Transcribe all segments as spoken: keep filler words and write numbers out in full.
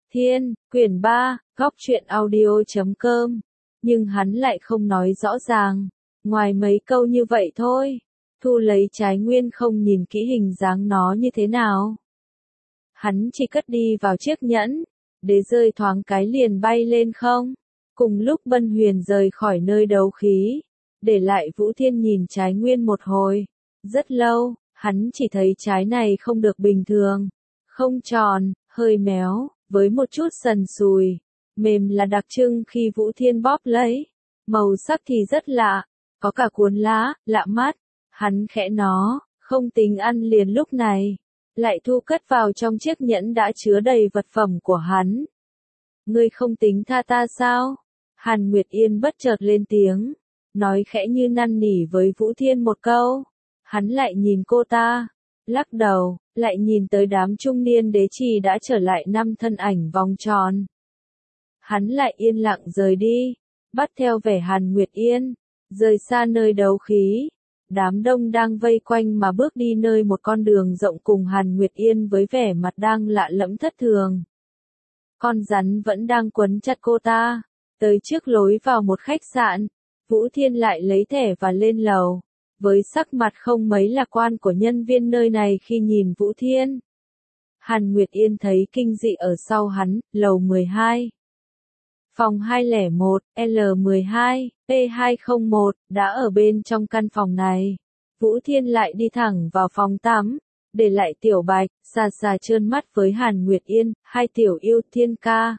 Thiên, quyển ba, góc truyện audio chấm com. Nhưng hắn lại không nói rõ ràng, ngoài mấy câu như vậy thôi. Thu lấy trái nguyên không nhìn kỹ hình dáng nó như thế nào. Hắn chỉ cất đi vào chiếc nhẫn, để rơi thoáng cái liền bay lên không. Cùng lúc Bân Huyền rời khỏi nơi đấu khí, để lại Vũ Thiên nhìn trái nguyên một hồi. Rất lâu, hắn chỉ thấy trái này không được bình thường, không tròn, hơi méo, với một chút sần sùi, mềm là đặc trưng khi Vũ Thiên bóp lấy. Màu sắc thì rất lạ, có cả cuốn lá, lạ mắt. Hắn khẽ nó, không tính ăn liền lúc này, lại thu cất vào trong chiếc nhẫn đã chứa đầy vật phẩm của hắn. Ngươi không tính tha ta sao? Hàn Nguyệt Yên bất chợt lên tiếng, nói khẽ như năn nỉ với Vũ Thiên một câu. Hắn lại nhìn cô ta, lắc đầu, lại nhìn tới đám trung niên đế trì đã trở lại năm thân ảnh vòng tròn. Hắn lại yên lặng rời đi, bắt theo vẻ Hàn Nguyệt Yên, rời xa nơi đấu khí. Đám đông đang vây quanh mà bước đi nơi một con đường rộng cùng Hàn Nguyệt Yên với vẻ mặt đang lạ lẫm thất thường. Con rắn vẫn đang quấn chặt cô ta, tới trước lối vào một khách sạn, Vũ Thiên lại lấy thẻ và lên lầu, với sắc mặt không mấy lạc quan của nhân viên nơi này khi nhìn Vũ Thiên. Hàn Nguyệt Yên thấy kinh dị ở sau hắn, lầu mười hai. Phòng hai không một, L mười hai, P hai không một, đã ở bên trong căn phòng này. Vũ Thiên lại đi thẳng vào phòng tắm, để lại Tiểu Bạch, xà xà trơn mắt với Hàn Nguyệt Yên, hai tiểu yêu Thiên ca.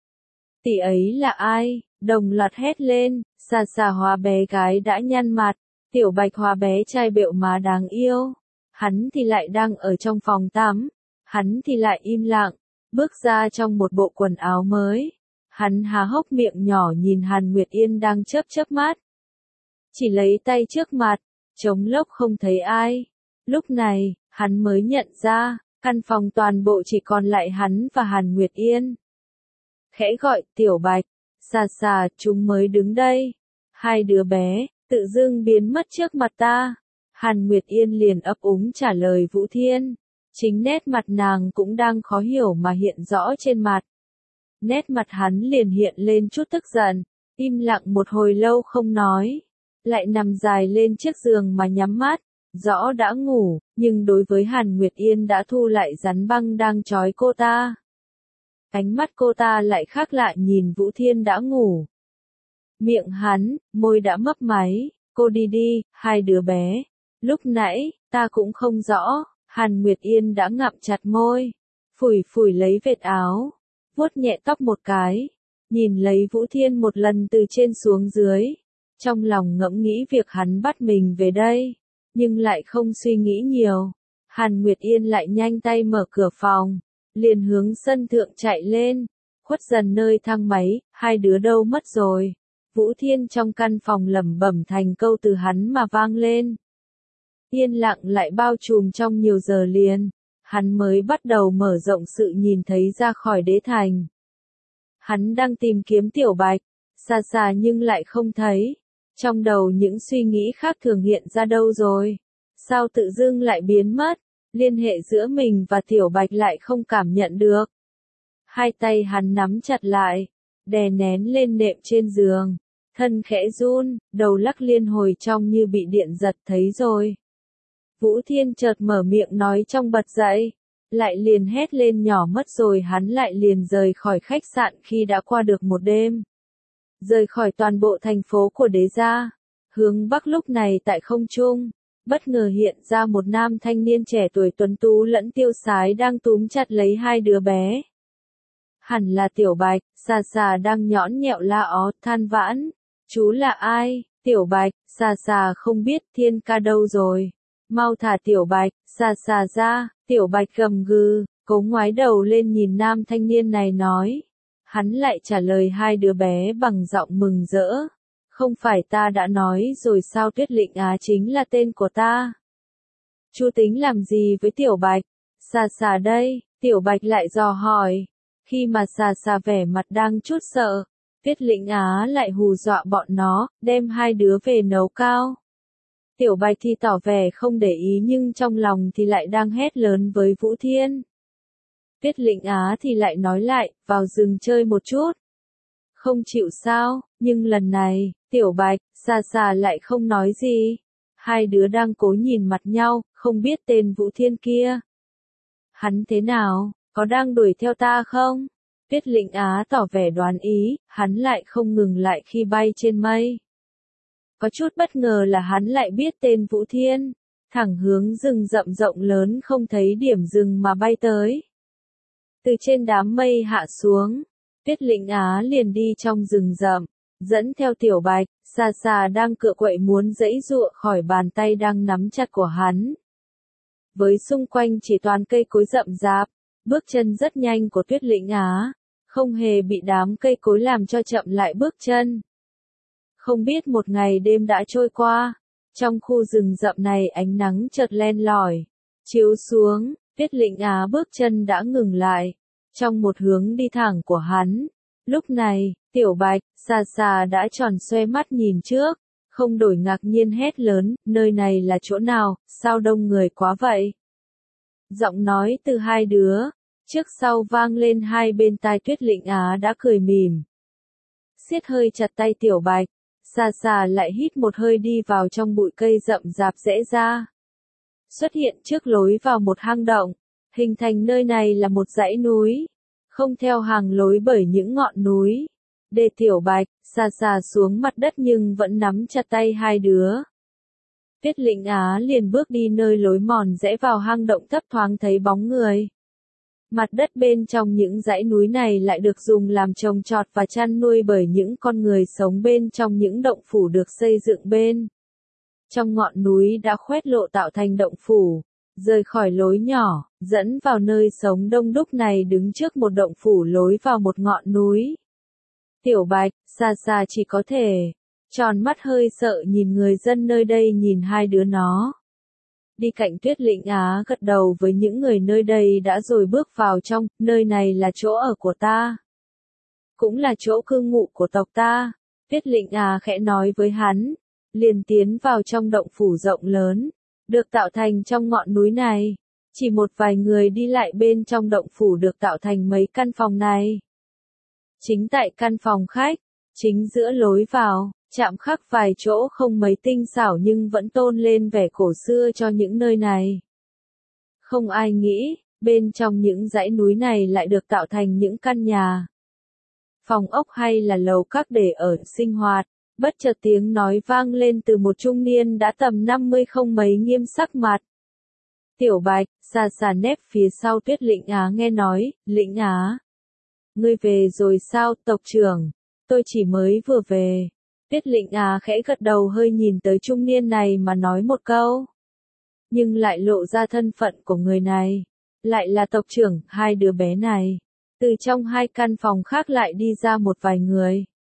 Tỷ ấy là ai? Đồng loạt hét lên, xà xà hóa bé gái đã nhăn mặt, Tiểu Bạch hóa bé trai bẹo má đáng yêu. Hắn thì lại đang ở trong phòng tắm, hắn thì lại im lặng, bước ra trong một bộ quần áo mới. Hắn há hốc miệng nhỏ nhìn Hàn Nguyệt Yên đang chớp chớp mắt. Chỉ lấy tay trước mặt, trống lốc không thấy ai. Lúc này, hắn mới nhận ra, căn phòng toàn bộ chỉ còn lại hắn và Hàn Nguyệt Yên. Khẽ gọi Tiểu Bạch, xà xà, chúng mới đứng đây. Hai đứa bé, tự dưng biến mất trước mặt ta. Hàn Nguyệt Yên liền ấp úng trả lời Vũ Thiên. Chính nét mặt nàng cũng đang khó hiểu mà hiện rõ trên mặt. Nét mặt hắn liền hiện lên chút tức giận, im lặng một hồi lâu không nói, lại nằm dài lên chiếc giường mà nhắm mắt, rõ đã ngủ, nhưng đối với Hàn Nguyệt Yên đã thu lại rắn băng đang trói cô ta. Ánh mắt cô ta lại khác lạ nhìn Vũ Thiên đã ngủ. Miệng hắn, môi đã mấp máy, cô đi đi, hai đứa bé. Lúc nãy, ta cũng không rõ, Hàn Nguyệt Yên đã ngậm chặt môi, phủi phủi lấy vệt áo. Vuốt nhẹ tóc một cái, nhìn lấy Vũ Thiên một lần từ trên xuống dưới, trong lòng ngẫm nghĩ việc hắn bắt mình về đây, nhưng lại không suy nghĩ nhiều. Hàn Nguyệt Yên lại nhanh tay mở cửa phòng, liền hướng sân thượng chạy lên, khuất dần nơi thang máy, hai đứa đâu mất rồi. Vũ Thiên trong căn phòng lẩm bẩm thành câu từ hắn mà vang lên. Yên lặng lại bao trùm trong nhiều giờ liền. Hắn mới bắt đầu mở rộng sự nhìn thấy ra khỏi đế thành. Hắn đang tìm kiếm Tiểu Bạch, xa xa nhưng lại không thấy. Trong đầu những suy nghĩ khác thường hiện ra đâu rồi? Sao tự dưng lại biến mất? Liên hệ giữa mình và Tiểu Bạch lại không cảm nhận được. Hai tay hắn nắm chặt lại, đè nén lên nệm trên giường. Thân khẽ run, đầu lắc liên hồi trong như bị điện giật thấy rồi. Vũ Thiên chợt mở miệng nói trong bật dậy, lại liền hét lên nhỏ mất rồi hắn lại liền rời khỏi khách sạn khi đã qua được một đêm. Rời khỏi toàn bộ thành phố của đế gia, hướng bắc lúc này tại không trung, bất ngờ hiện ra một nam thanh niên trẻ tuổi tuấn tú lẫn tiêu sái đang túm chặt lấy hai đứa bé. Hẳn là Tiểu Bạch, xà xà đang nhõn nhẽo la ó, than vãn. Chú là ai? Tiểu Bạch, xà xà không biết Thiên ca đâu rồi. Mau thả Tiểu Bạch, xà xà ra. Tiểu Bạch gầm gừ, cố ngoái đầu lên nhìn nam thanh niên này nói. Hắn lại trả lời hai đứa bé bằng giọng mừng rỡ. Không phải ta đã nói rồi sao Tuyết Lệnh Á chính là tên của ta. Chú tính làm gì với Tiểu Bạch? Xà xà đây, Tiểu Bạch lại dò hỏi. Khi mà xà xà vẻ mặt đang chút sợ, Tuyết Lệnh Á lại hù dọa bọn nó, đem hai đứa về nấu cao. Tiểu Bạch thì tỏ vẻ không để ý nhưng trong lòng thì lại đang hét lớn với Vũ Thiên. Tuyết Lĩnh Á thì lại nói lại, vào rừng chơi một chút. Không chịu sao, nhưng lần này, Tiểu Bạch, Sa Sa lại không nói gì. Hai đứa đang cố nhìn mặt nhau, không biết tên Vũ Thiên kia. Hắn thế nào, có đang đuổi theo ta không? Tuyết Lĩnh Á tỏ vẻ đoán ý, hắn lại không ngừng lại khi bay trên mây. Có chút bất ngờ là hắn lại biết tên Vũ Thiên, thẳng hướng rừng rậm rộng lớn không thấy điểm dừng mà bay tới. Từ trên đám mây hạ xuống, Tuyết Lĩnh Á liền đi trong rừng rậm, dẫn theo Tiểu Bạch, Sa Sa đang cựa quậy muốn giãy giụa khỏi bàn tay đang nắm chặt của hắn. Với xung quanh chỉ toàn cây cối rậm rạp, bước chân rất nhanh của Tuyết Lĩnh Á, không hề bị đám cây cối làm cho chậm lại bước chân. Không biết một ngày đêm đã trôi qua, trong khu rừng rậm này ánh nắng chợt len lỏi, chiếu xuống, Tuyết Lĩnh Á bước chân đã ngừng lại, trong một hướng đi thẳng của hắn. Lúc này, Tiểu Bạch, Sa Sa đã tròn xoe mắt nhìn trước, không đổi ngạc nhiên hét lớn, nơi này là chỗ nào, sao đông người quá vậy? Giọng nói từ hai đứa, trước sau vang lên hai bên tai Tuyết Lĩnh Á đã cười mỉm. Siết hơi chặt tay Tiểu Bạch, Sa Sa lại hít một hơi đi vào trong bụi cây rậm rạp rẽ ra. Xuất hiện trước lối vào một hang động, hình thành nơi này là một dãy núi, không theo hàng lối bởi những ngọn núi. Để Tiểu Bạch, Sa Sa xuống mặt đất nhưng vẫn nắm chặt tay hai đứa. Tuyết Lĩnh Á liền bước đi nơi lối mòn rẽ vào hang động thấp thoáng thấy bóng người. Mặt đất bên trong những dãy núi này lại được dùng làm trồng trọt và chăn nuôi bởi những con người sống bên trong những động phủ được xây dựng bên. Trong ngọn núi đã khoét lộ tạo thành động phủ, rời khỏi lối nhỏ, dẫn vào nơi sống đông đúc này đứng trước một động phủ lối vào một ngọn núi. Tiểu Bạch, Sa Sa chỉ có thể tròn mắt hơi sợ nhìn người dân nơi đây nhìn hai đứa nó. Đi cạnh Tuyết Lĩnh Á gật đầu với những người nơi đây đã rồi bước vào trong, nơi này là chỗ ở của ta. Cũng là chỗ cư ngụ của tộc ta. Tuyết Lĩnh Á khẽ nói với hắn, liền tiến vào trong động phủ rộng lớn, được tạo thành trong ngọn núi này. Chỉ một vài người đi lại bên trong động phủ được tạo thành mấy căn phòng này. Chính tại căn phòng khách, chính giữa lối vào, chạm khắc vài chỗ không mấy tinh xảo nhưng vẫn tôn lên vẻ cổ xưa cho những nơi này. Không ai nghĩ, bên trong những dãy núi này lại được tạo thành những căn nhà, phòng ốc hay là lầu các để ở sinh hoạt. Bất chợt tiếng nói vang lên từ một trung niên đã tầm năm mươi không mấy nghiêm sắc mặt. Tiểu Bạch, Sa Sa nép phía sau Tuyết Lĩnh Á nghe nói, Lĩnh Á. Ngươi về rồi sao, tộc trưởng? Tôi chỉ mới vừa về. Tuyết Lĩnh Á khẽ gật đầu hơi nhìn tới trung niên này mà nói một câu. Nhưng lại lộ ra thân phận của người này. Lại là tộc trưởng, hai đứa bé này. Từ trong hai căn phòng khác lại đi ra một vài người.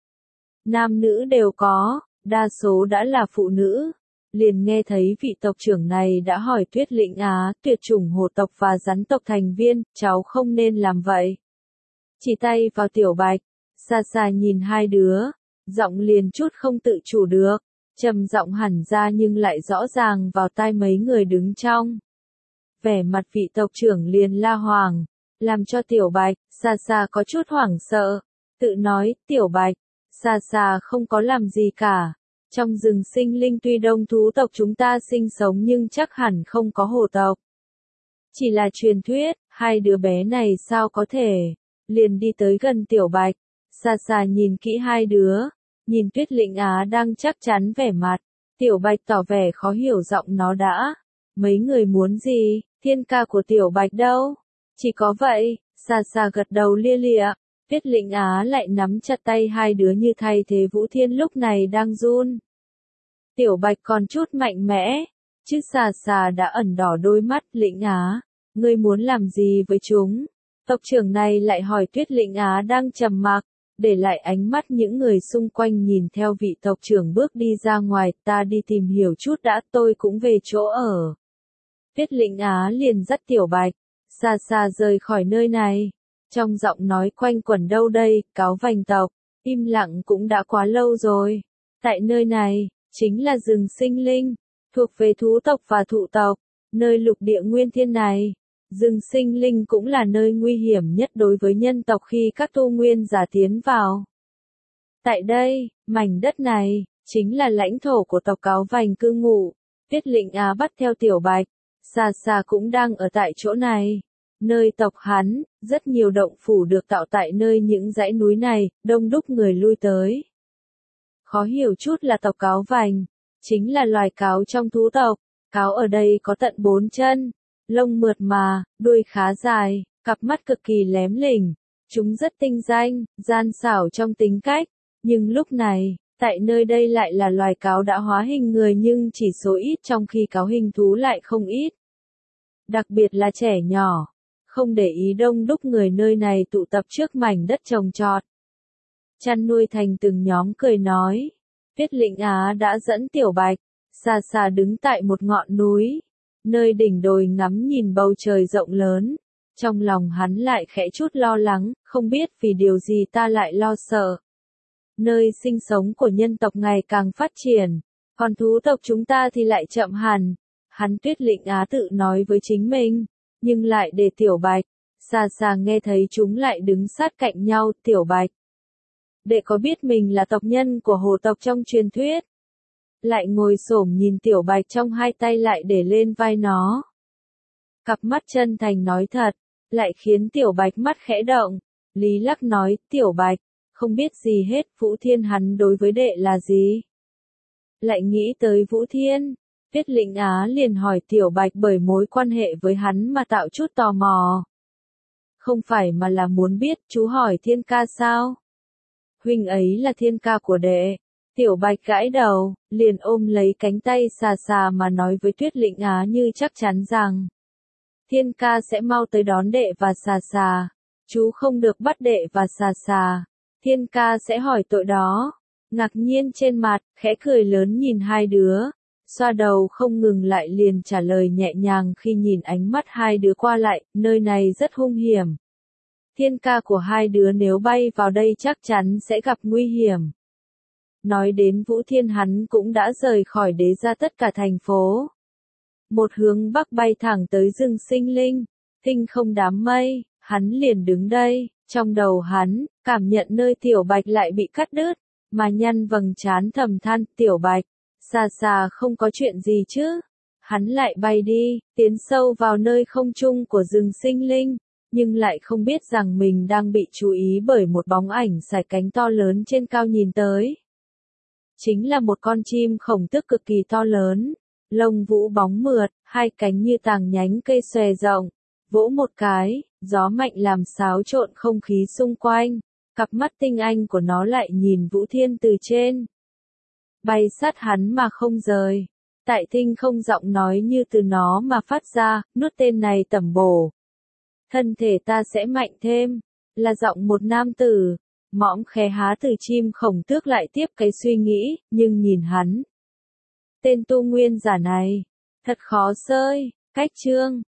Nam nữ đều có, đa số đã là phụ nữ. Liền nghe thấy vị tộc trưởng này đã hỏi Tuyết Lĩnh Á, tuyệt chủng hổ tộc và rắn tộc thành viên, cháu không nên làm vậy. Chỉ tay vào Tiểu Bạch, Sa Sa nhìn hai đứa, giọng liền chút không tự chủ được, trầm giọng hẳn ra nhưng lại rõ ràng vào tai mấy người đứng trong. Vẻ mặt vị tộc trưởng liền la hoàng, làm cho Tiểu Bạch, Sa Sa có chút hoảng sợ, tự nói, Tiểu Bạch, Sa Sa không có làm gì cả. Trong rừng sinh linh tuy đông thú tộc chúng ta sinh sống nhưng chắc hẳn không có hổ tộc. Chỉ là truyền thuyết, hai đứa bé này sao có thể. Liền đi tới gần Tiểu Bạch, Sa Sa nhìn kỹ hai đứa, nhìn Tuyết Lĩnh Á đang chắc chắn vẻ mặt. Tiểu Bạch tỏ vẻ khó hiểu giọng nó đã. Mấy người muốn gì, thiên ca của Tiểu Bạch đâu? Chỉ có vậy, Sa Sa gật đầu lia lịa. Tuyết Lĩnh Á lại nắm chặt tay hai đứa như thay thế Vũ Thiên lúc này đang run. Tiểu Bạch còn chút mạnh mẽ, chứ Sa Sa đã ẩn đỏ đôi mắt. Lĩnh Á, ngươi muốn làm gì với chúng? Tộc trưởng này lại hỏi Tuyết Lĩnh Á đang trầm mặc, để lại ánh mắt những người xung quanh nhìn theo vị tộc trưởng bước đi ra ngoài. Ta đi tìm hiểu chút đã, tôi cũng về chỗ ở. Tuyết Lĩnh Á liền dắt Tiểu Bạch, Sa Sa rời khỏi nơi này. Trong giọng nói quanh quẩn đâu đây, cáo vành tộc, im lặng cũng đã quá lâu rồi. Tại nơi này, chính là rừng sinh linh, thuộc về thú tộc và thụ tộc, nơi lục địa nguyên thiên này. rừng sinh linh cũng là nơi nguy hiểm nhất đối với nhân tộc khi các tu nguyên giả tiến vào. Tại đây, mảnh đất này, chính là lãnh thổ của tộc Cáo Vành cư ngụ. Tiết Lĩnh Á bắt theo Tiểu Bạch, Xà Xà cũng đang ở tại chỗ này. Nơi tộc hắn, rất nhiều động phủ được tạo tại nơi những dãy núi này, đông đúc người lui tới. Khó hiểu chút là tộc Cáo Vành, chính là loài cáo trong thú tộc. Cáo ở đây có tận bốn chân, lông mượt mà, đuôi khá dài, cặp mắt cực kỳ lém lỉnh. Chúng rất tinh danh, gian xảo trong tính cách. Nhưng lúc này, tại nơi đây lại là loài cáo đã hóa hình người nhưng chỉ số ít trong khi cáo hình thú lại không ít. Đặc biệt là trẻ nhỏ, không để ý đông đúc người nơi này tụ tập trước mảnh đất trồng trọt. Chăn nuôi thành từng nhóm cười nói. Tiết Lĩnh Á đã dẫn Tiểu Bạch, Xà Xà đứng tại một ngọn núi, nơi đỉnh đồi ngắm nhìn bầu trời rộng lớn. Trong lòng hắn lại khẽ chút lo lắng, không biết vì điều gì ta lại lo sợ. Nơi sinh sống của nhân tộc ngày càng phát triển, còn thú tộc chúng ta thì lại chậm hẳn. Hắn Tuyết Lĩnh Á tự nói với chính mình, nhưng lại để Tiểu Bạch, Xà Xà nghe thấy chúng lại đứng sát cạnh nhau. Tiểu Bạch, đệ có biết mình là tộc nhân của hồ tộc trong truyền thuyết? Lại ngồi xổm nhìn Tiểu Bạch trong hai tay lại để lên vai nó. Cặp mắt chân thành nói thật, lại khiến Tiểu Bạch mắt khẽ động. Lý Lắc nói, Tiểu Bạch, không biết gì hết, Vũ Thiên hắn đối với đệ là gì? Lại nghĩ tới Vũ Thiên, Tiết Lĩnh Á liền hỏi Tiểu Bạch bởi mối quan hệ với hắn mà tạo chút tò mò. Không phải mà là muốn biết, chú hỏi Thiên ca sao? Huynh ấy là Thiên ca của đệ. Tiểu Bạch gãi đầu, liền ôm lấy cánh tay Xà Xà mà nói với Tuyết Lĩnh Á như chắc chắn rằng Thiên ca sẽ mau tới đón đệ và Xà Xà. Chú không được bắt đệ và Xà Xà. Thiên ca sẽ hỏi tội đó. Ngạc nhiên trên mặt, khẽ cười lớn nhìn hai đứa. Xoa đầu không ngừng lại liền trả lời nhẹ nhàng khi nhìn ánh mắt hai đứa qua lại, nơi này rất hung hiểm. Thiên ca của hai đứa nếu bay vào đây chắc chắn sẽ gặp nguy hiểm. Nói đến Vũ Thiên hắn cũng đã rời khỏi đế ra tất cả thành phố. Một hướng bắc bay thẳng tới rừng sinh linh, tinh không đám mây, hắn liền đứng đây, trong đầu hắn, cảm nhận nơi Tiểu Bạch lại bị cắt đứt, mà nhăn vầng trán thầm than, Tiểu Bạch, Xà Xà không có chuyện gì chứ? Hắn lại bay đi, tiến sâu vào nơi không trung của rừng sinh linh, nhưng lại không biết rằng mình đang bị chú ý bởi một bóng ảnh sải cánh to lớn trên cao nhìn tới. Chính là một con chim khổng tước cực kỳ to lớn, lông vũ bóng mượt, hai cánh như tàng nhánh cây xòe rộng, vỗ một cái, gió mạnh làm xáo trộn không khí xung quanh, cặp mắt tinh anh của nó lại nhìn Vũ Thiên từ trên. Bay sát hắn mà không rời, tại tinh không giọng nói như từ nó mà phát ra, nuốt tên này tẩm bổ. Thân thể ta sẽ mạnh thêm, là giọng một nam tử. Mõm khé há từ chim khổng tước lại tiếp cái suy nghĩ, nhưng nhìn hắn. Tên tu nguyên giả này, thật khó xơi, cách chương.